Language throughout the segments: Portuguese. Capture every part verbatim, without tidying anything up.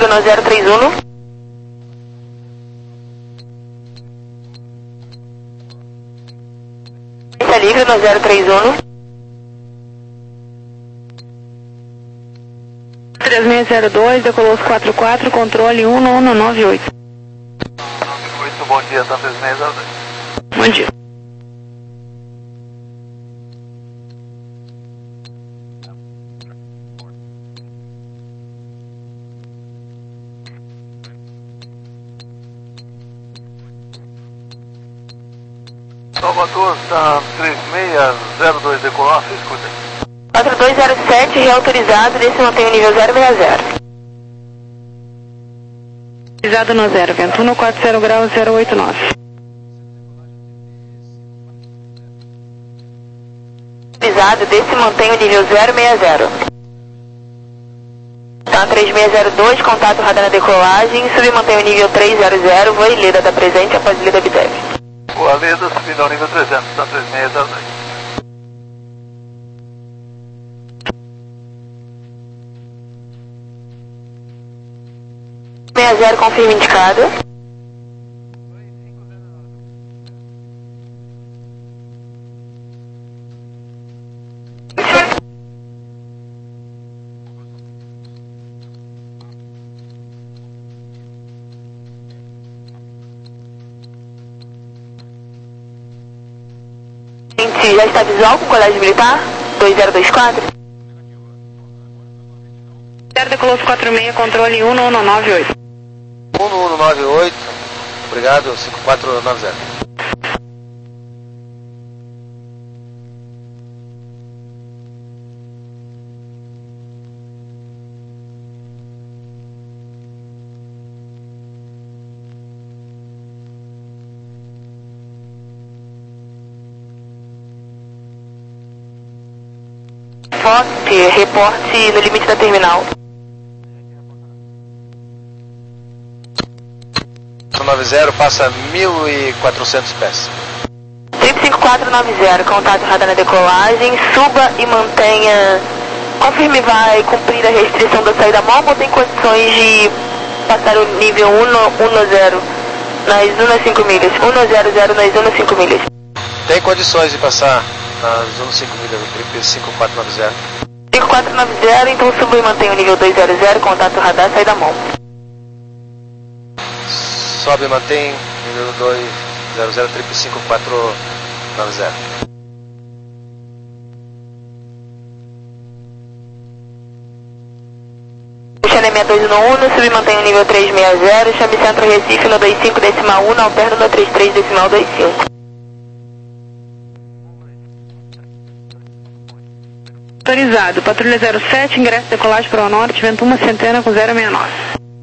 livre no zero três um. Pista livre no zero três um. três seis zero dois, decolou quatro quatro, controle um um nove oito. Muito bom dia, tá três seis zero dois. Bom dia. Salvador, tá três seis zero dois, decolar, se escuta. quatro dois zero sete, reautorizado, desse mantém o nível zero seis zero. Autorizado no zero, vento um quatro zero graus zero oito nove. Autorizado, desse mantém o nível zero seis zero. Tá, três seis zero dois, contato radar na decolagem, submantém o nível três zero zero, voe Leda, tá presente após Leda Bitec. Boa Leda, subindo ao nível trezentos, tá três seis zero dois. seis zero, confirma indicado. Gente, já está visual com o colégio militar? dois zero dois quatro? zero decolou quatro seis, controle um um nove oito. um um nove oito, obrigado, cinco quatro nove zero. Reporte, reporte no limite da terminal. nove zero passa mil e quatrocentos pés. triplo cinco quatro nove zero, contato radar na decolagem, suba e mantenha, confirme vai cumprir a restrição da saída móvel ou tem condições de passar o nível um zero nas um cinco milhas, um zero zero nas um cinco milhas. Tem condições de passar nas um cinco milhas do trip cinco quatro nove zero. cinco quatro nove zero, então suba e mantenha o nível dois zero zero, contato radar, saída móvel. Sobe e mantém nível dois zero zero, trip cinco quatro nove zero. Chame seis dois um um, sub mantém o nível três seis zero, chame centro Recife no dois cinco decimal um, alterno no trinta e três decimal vinte e cinco. Autorizado, patrulha zero sete, ingresso decolagem para o norte, vento uma centena com zero seis nove.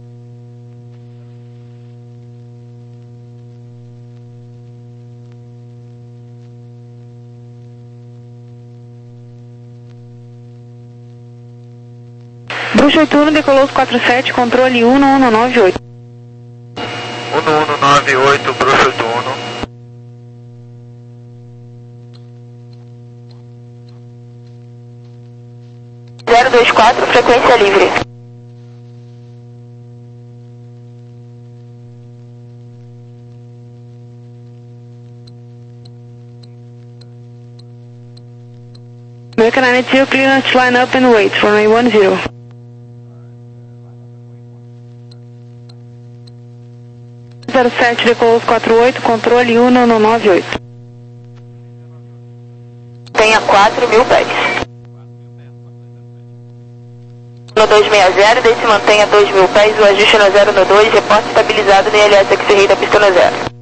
Bruxa oito um, decolou quatro sete, controle um um nove oito. um um nove oito, Bruxa oito um. zero dois quatro, frequência livre. American nine two, clearance line up and wait for runway one zero. zero sete, decolou quatro oito, controle um um nove oito. Tenha quatro mil pés. No dois seis zero, desse mantenha dois mil pés, o ajuste no zero no dois, reporte estabilizado no I L S X-Ray da pista no zero.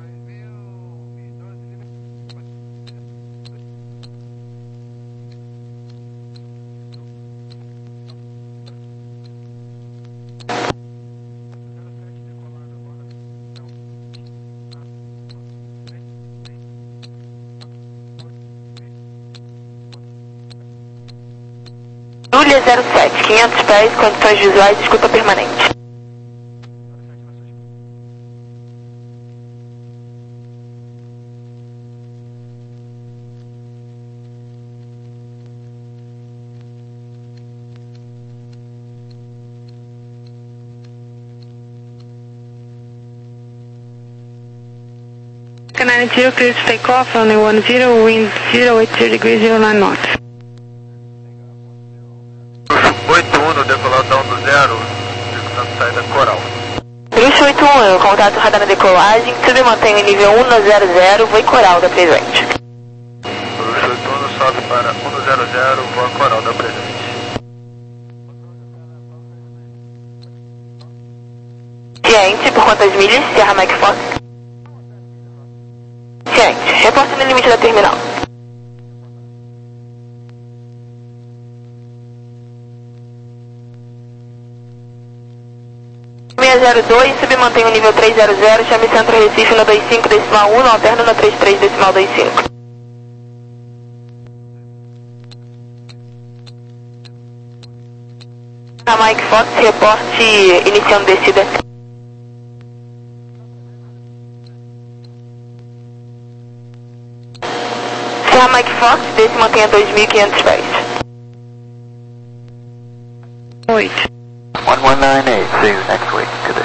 Júlia zero sete, quinhentos pés, condições visuais, escuta permanente. American nine zero, clear to take off, runway one zero, wind zero eight zero degrees, zero nine knots. oito um no decolar down do zero, na saída coral. Bruxo oito um, contato radar na decolagem, sub e mantém o nível um no zero zero, voe coral da presente. Bruxo oito um sobe para um no zero zero, voa coral da presente. Ciente, por quantas milhas? Sierra Mike Fox. Ciente, reporte no limite da terminal. seis zero dois, submantém o nível três zero zero, chame Centro Recife no dois cinco decimal um, alterno no trinta e três decimal vinte e cinco. A Mike Fox, reporte iniciando descida. Serra Mike Fox, desce mantenha dois mil e quinhentos pés. oito. one one nine eight, see you next week today.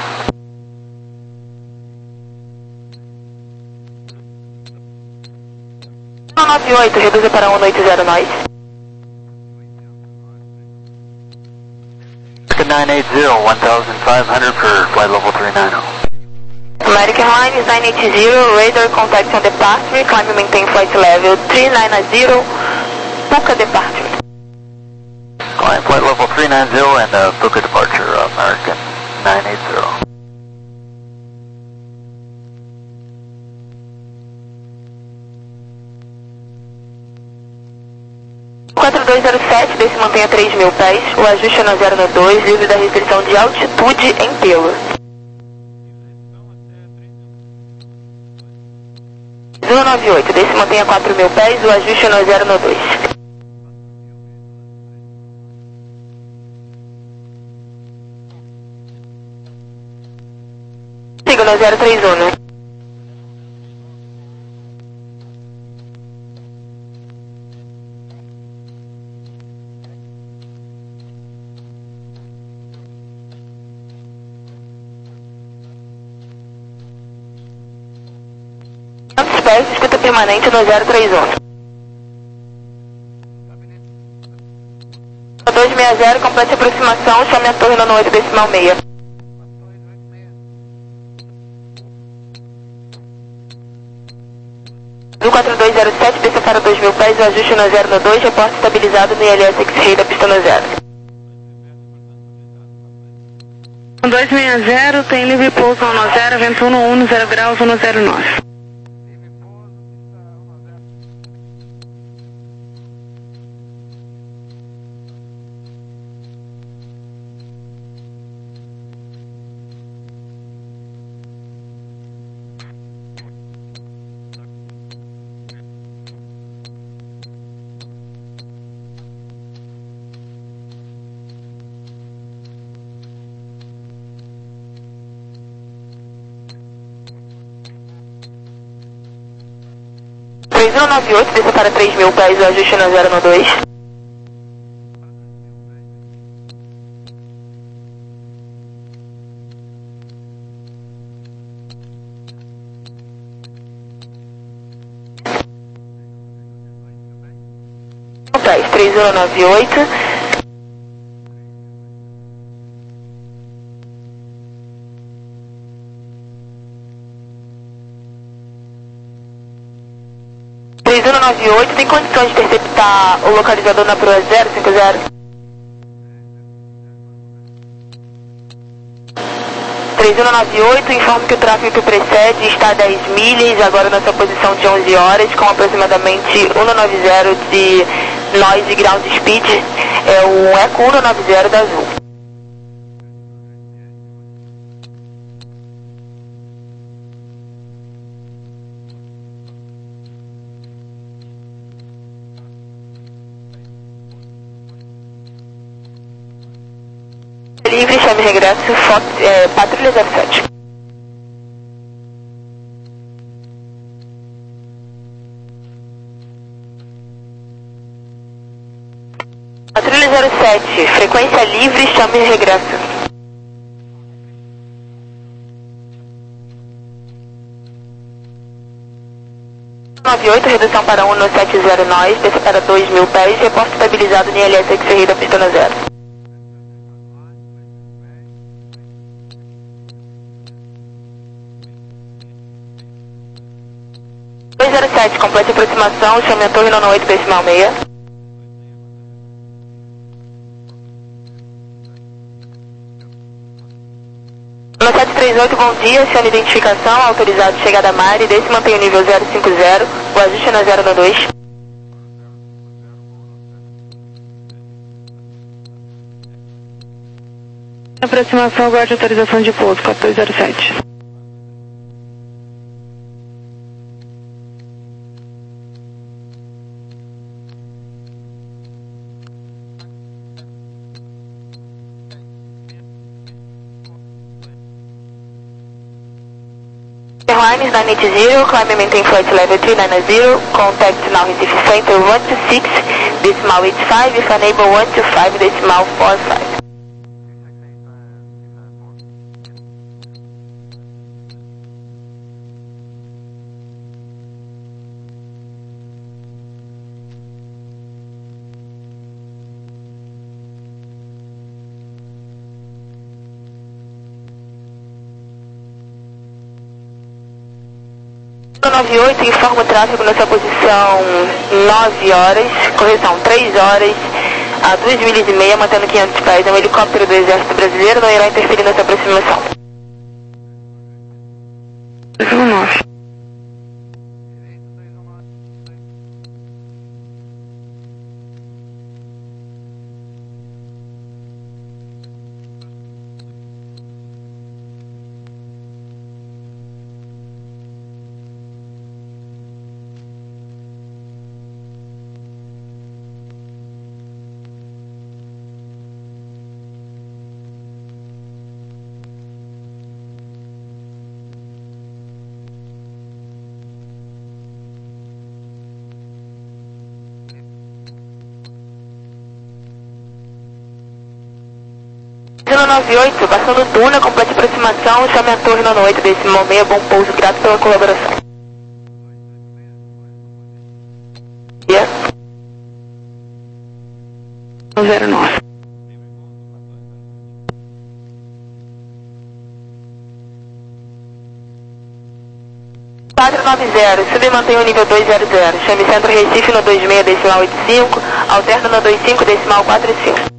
um nove oito, reduza para um oito zero nós. nine eight zero, one thousand five hundred for flight level three ninety. American Airlines nine eight zero, radar contact on departure, climb and maintain flight level three ninety, Puka departure. Climb flight level three ninety and uh, Puka departure, uh, American nine eight zero. quatro dois zero sete, desce mantenha três mil pés, o ajuste é no zero no dois, livre da restrição de altitude em pelo. zero nove oito, desce mantenha quatro mil pés, o ajuste é no zero no dois. Siga no zero três um. Pés, escuta permanente no zero três um. dois seis zero, complete aproximação, chame a torre no oito decimal seis. Do quatro dois zero sete, desça para dois mil pés, o ajuste no zero no dois, reporte estabilizado no I L S X-Ray da pista no zero. dois seis zero, tem livre pouso no zero, vento um um no zero graus, um no zero nove. três um nove oito, desça para três mil pés, o ajuste no zero no dois. Pés, três um nove oito. três um nove oito, tem condições de interceptar o localizador na proa zero cinco zero? três um nove oito, informe que o tráfego que precede está a dez milhas, agora na sua posição de onze horas, com aproximadamente cento e noventa de noise ground speed, é o Eco cento e noventa da Azul. Livre, chame regresso, Fox, é, patrulha zero sete. Patrulha zero sete, frequência livre, chame regresso. nove oito, redução para um no sete zero nós, desce para dois mil pés, reporte estabilizado no I L S X-Ray da pista no zero. dois zero sete, complete aproximação, chame a torre nono oito decimal seis. No sete três oito, bom dia, chame identificação, autorizado chegada a Mari, desce e mantém o nível zero cinco zero, o ajuste é na zero no dois. Aproximação, aguarde autorização de pouso, quatro dois zero sete. Airlines nine eight zero, climb and maintain flight level three nine zero, contact now Recife Center one two six, decimal eight five, if unable one two five, decimal four five. nove oito, informa o tráfego na sua posição nove horas, correção três horas, a duas milhas e meia, mantendo quinhentos pés. É um helicóptero do Exército Brasileiro, não irá interferir nessa aproximação. nove. zero nove oito, passando Duna, complete aproximação, chame a torre nono oito decimal seis, bom pouso, grato pela colaboração. Yeah. zero nove. quatro nove zero, sub e mantém o nível dois zero zero, chame Centro Recife no dois seis decimal oito cinco, alterna no dois cinco decimal quatro cinco.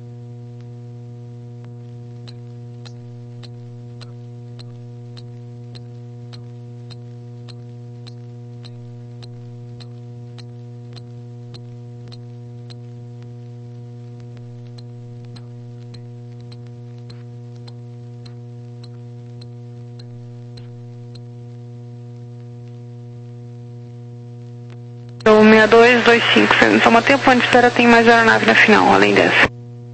O seis dois dois cinco, só manter o plano de espera, tem mais aeronave na final, além dessa.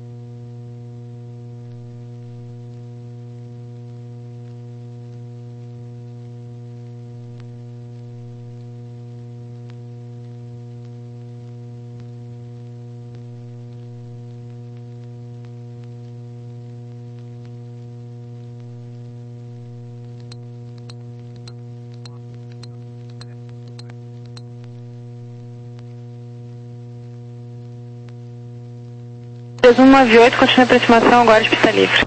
três um nove oito, continua a aproximação, agora de pista livre.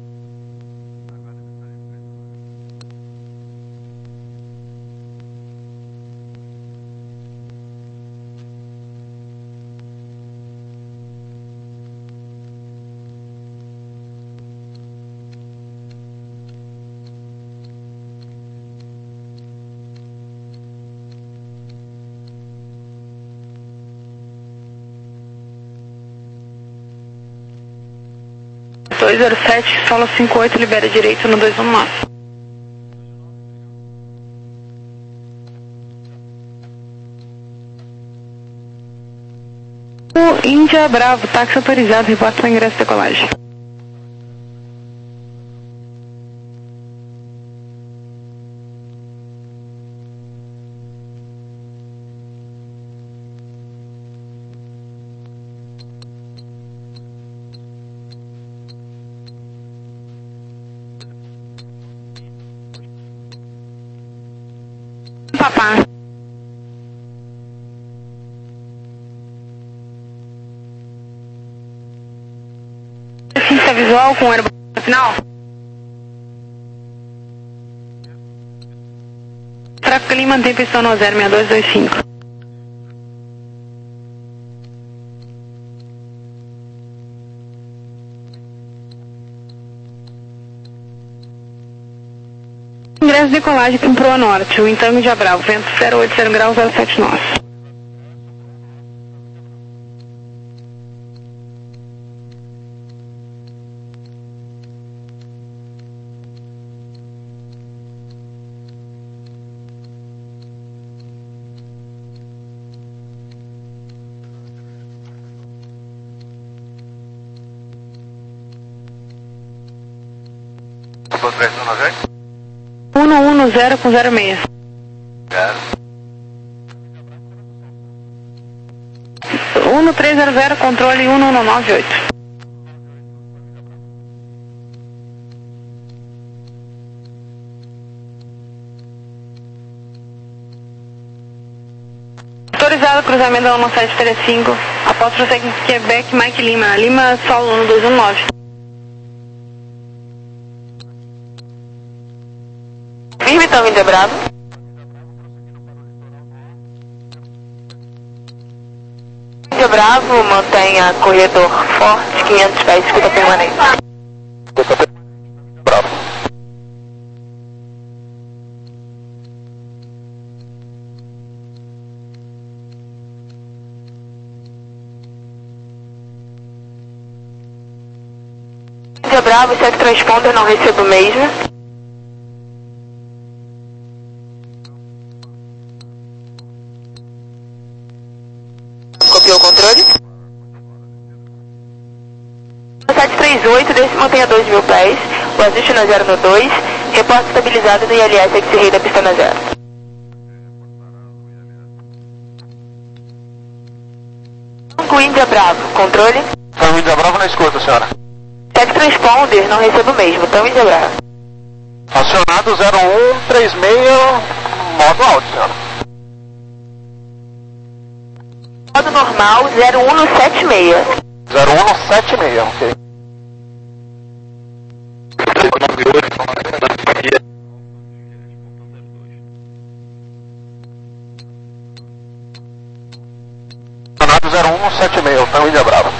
dois zero sete, solo cinco oito, libera direito no dois um nove. O Índia Bravo, táxi autorizado, reporta para ingresso e decolagem. Papá. Pista visual com aerobalança final. Tráfego Lima mantém pista no zero seis dois dois cinco. Ingresso de decolagem para Proa Norte, o Entango de Abravo, vento zero oito zero graus, zero sete nós. um um zero com zero seis. um três zero zero, controle um um nove oito. Autorizado cruzamento da um sete três cinco, apóstrofo Quebec, Mike Lima, Lima Sol um dois um nove. Firme, então, Índia Bravo. Índia Bravo, mantenha corredor forte, quinhentos pés, escuta permanente. Bravo. Índia Bravo, check transponder, não recebo mesmo. Copiou o controle? sete três oito, desce mantenha dois mil pés, o ajuste na zero no dois, reporte estabilizado no I L S X-Ray da pista na zero. Tango Índia Bravo, controle? Tango Índia Bravo na escuta, senhora. Check transponder, não recebo mesmo, Tango Índia Bravo. Acionado zero um três seis, modo alto, senhora. Modo normal, zero um sete seis. zero um sete seis, ok. Acionado zero um sete seis, Tango Índia Bravo.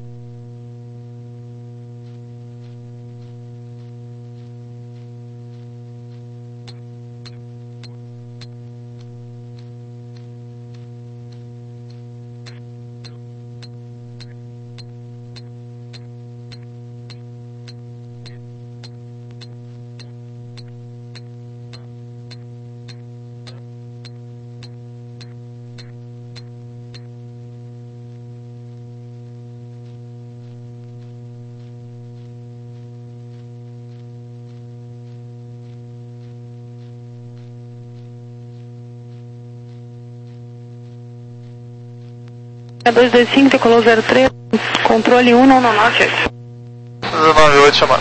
dois dois cinco, decolou zero três, controle um um nove oito. um nove oito, chamada.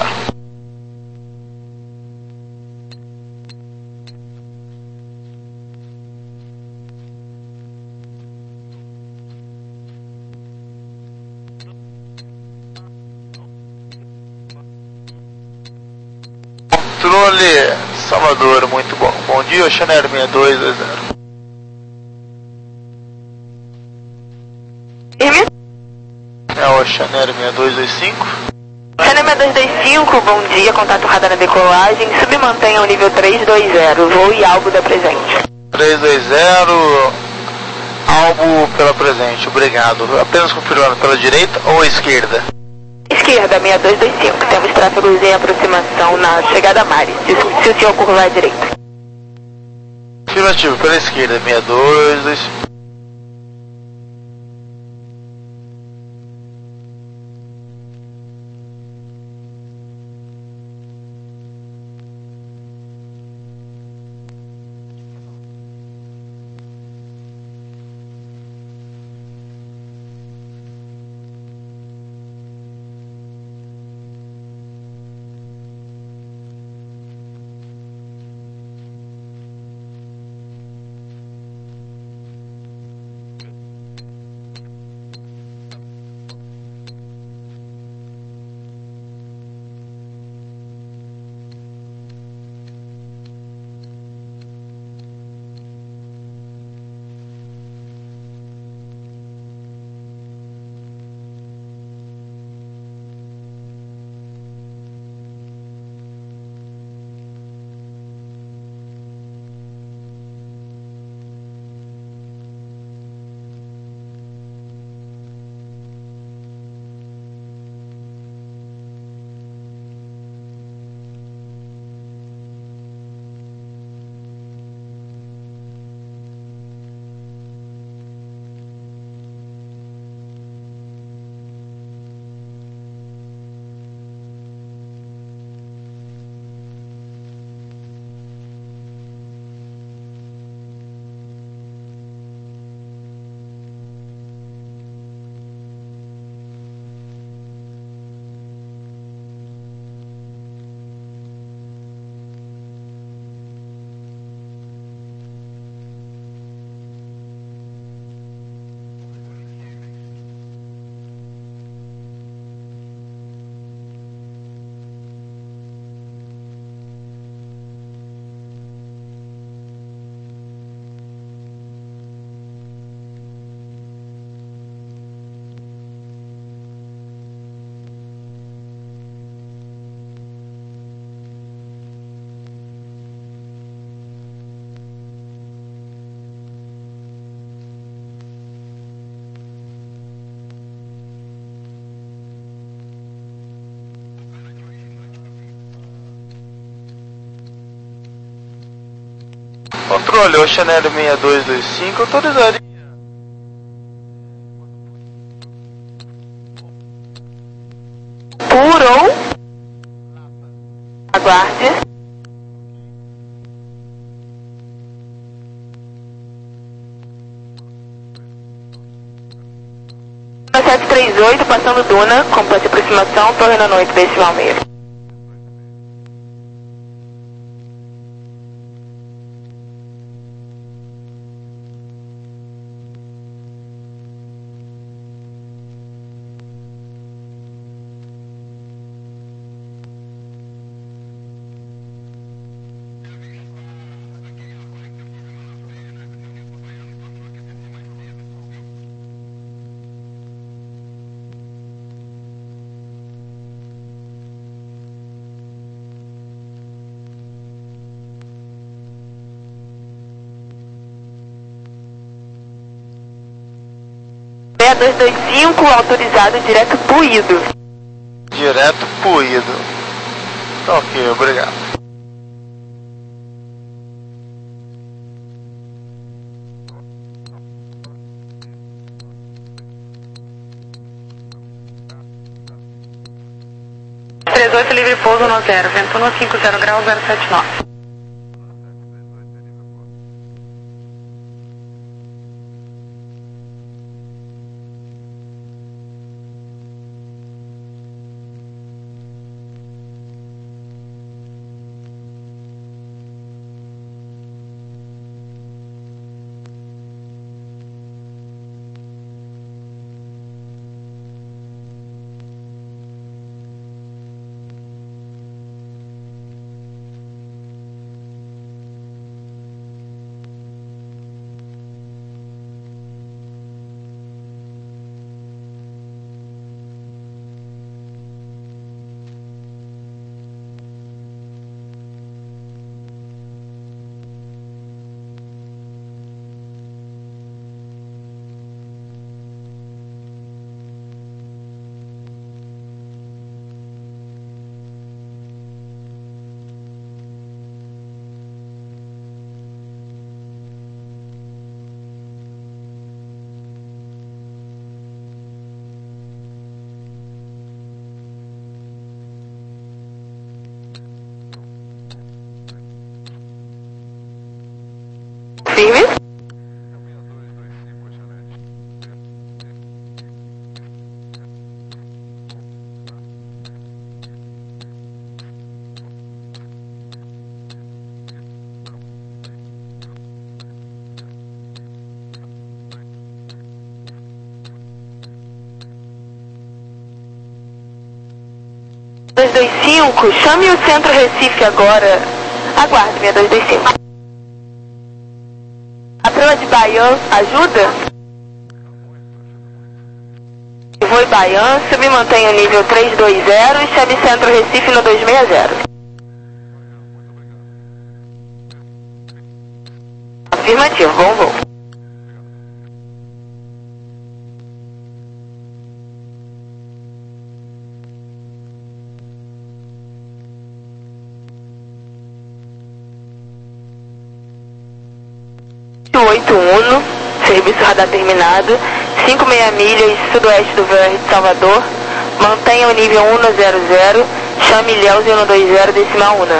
Controle Salvador, muito bom. Bom dia, Oceaneer seis dois dois zero. Firme? É o Oceaneer seis dois dois cinco. Oceaneer seis dois dois cinco, bom dia, contato radar na decolagem, submantenha o nível três dois zero, voo e algo da presente. três dois zero, algo pela presente, obrigado. Apenas confirmando, pela direita ou esquerda? Esquerda, seis dois dois cinco, temos tráfego em aproximação na chegada a Mari, se, se o senhor curvar à direita. Afirmativo, pela esquerda, seis dois dois cinco. controle, o Chanel seis dois dois cinco autorizaria. Por ou aguarde. sete três oito, passando Duna, complete aproximação, torre na noite, decimal meio. seis dois dois cinco, autorizado direto Puído. Direto Puído. Tá ok, obrigado. três oito, livre pouso no zero, vento no cinco zero graus, zero sete nove. Firme. dois dois cinco, chame o Centro Recife agora. Aguarde, seis dois dois cinco. A prova de Baian, ajuda? Vou em Baian, se me mantenha nível três dois zero e chame Centro Recife no dois seis zero. Afirmativo, bom voo. oito um, serviço radar terminado, cinco vírgula seis milhas sudoeste do V R de Salvador, mantenha o nível um no zero zero, chame Ilhéus no dois zero decimal um.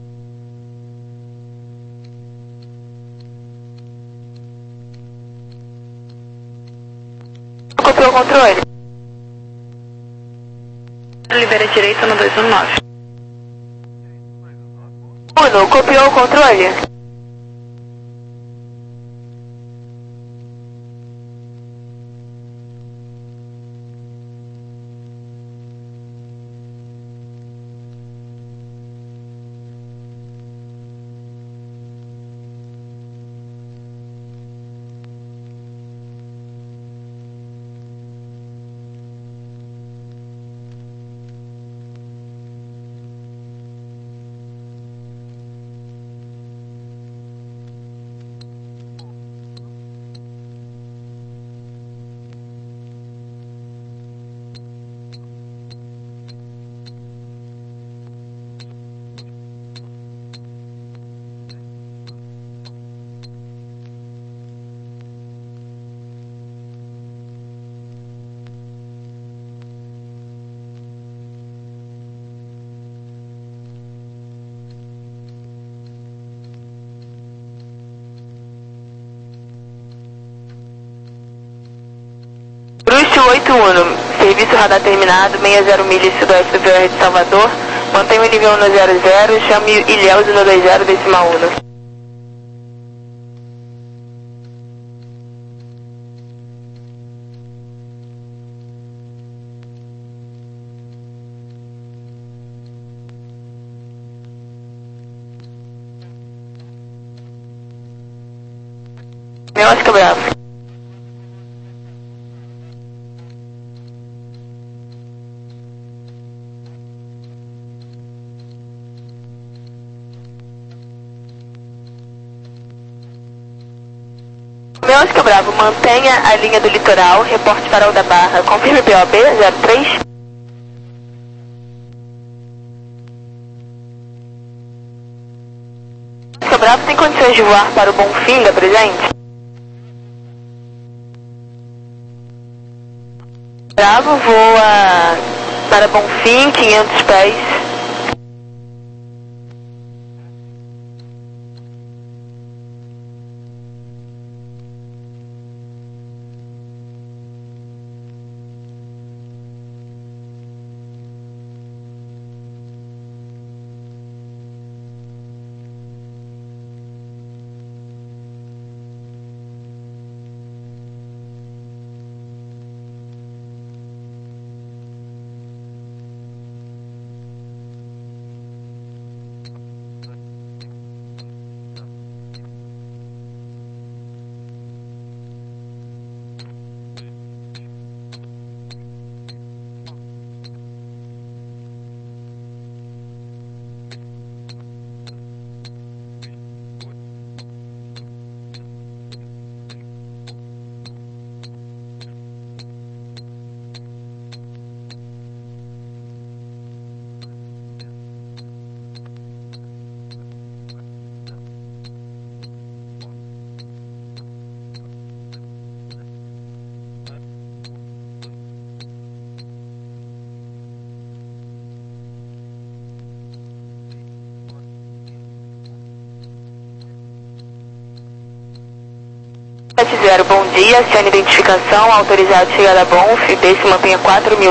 Copiou o controle. Libera direito no dois um nove. Uno, copiou o controle? oito um, serviço radar terminado, sessenta milhas sudoeste do V R de Salvador. Mantenha o nível um no zero zero, chame Ilhéus no dois zero, decimal um. Meu Oscar Bravo. Meu Oscar Bravo, mantenha a linha do litoral, reporte farol da Barra, confirme P O B zero três. Oscar Bravo tem condições de voar para o Bonfim da presente? Bravo voa para Bonfim, quinhentos pés. sete zero, bom dia, acione identificação, autorizado chegada a Bonf, B se mantenha quatro mil.